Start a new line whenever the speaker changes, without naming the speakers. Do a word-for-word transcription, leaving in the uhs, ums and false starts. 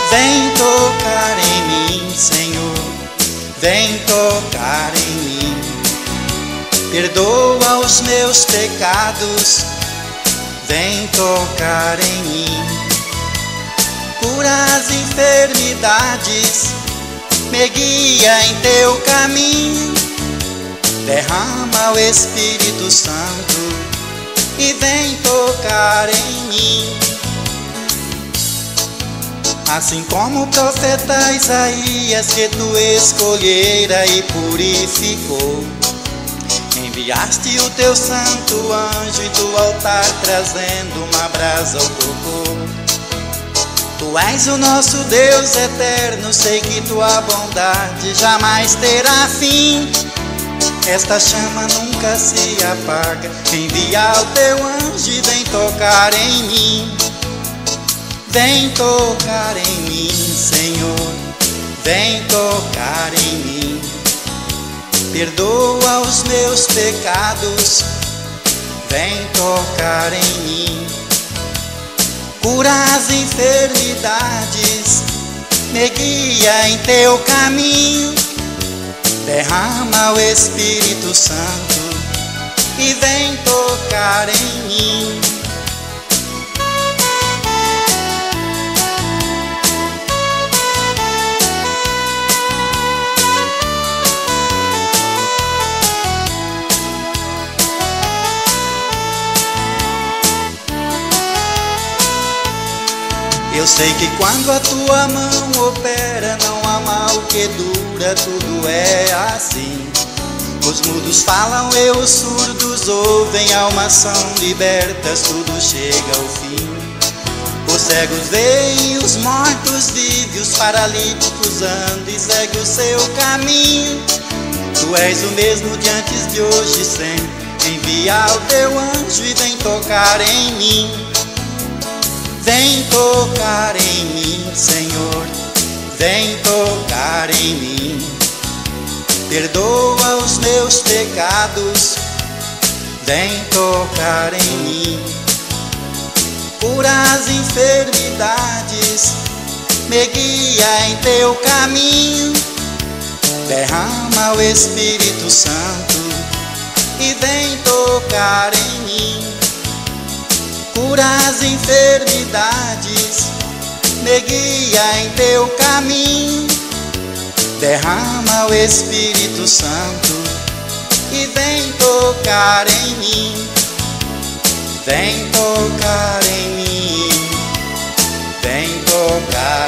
Vem tocar em mim, Senhor, vem tocar em mim. Perdoa os meus pecados, vem tocar em mim. Cura as enfermidades, me guia em teu caminho. Derrama o Espírito Santo e vem tocar em mim. Assim como o profeta Isaías, que tu escolhera e purificou, enviaste o teu santo anjo do altar, trazendo uma brasa ao fogo. Tu és o nosso Deus eterno, sei que tua bondade jamais terá fim. Esta chama nunca se apaga. Envia o teu anjo e vem tocar em mim. Vem tocar em mim, Senhor, vem tocar em mim. Perdoa os meus pecados, vem tocar em mim. Cura as enfermidades, me guia em teu caminho. Derrama o Espírito Santo e vem tocar em mim. Eu sei que quando a tua mão opera, não há mal que dura, tudo é assim. Os mudos falam e os surdos ouvem, almas são libertas, tudo chega ao fim. Os cegos veem, os mortos vivem, os paralíticos andam e seguem o seu caminho. Tu és o mesmo de antes, de hoje e sempre. Envia o teu anjo e vem tocar em mim. Vem tocar em mim, Senhor, vem tocar em mim. Perdoa os meus pecados, vem tocar em mim. Cura as enfermidades, me guia em teu caminho. Derrama o Espírito Santo e vem tocar em mim. Cura as enfermidades, me guia em teu caminho. Derrama o Espírito Santo e vem tocar em mim. Vem tocar em mim, vem tocar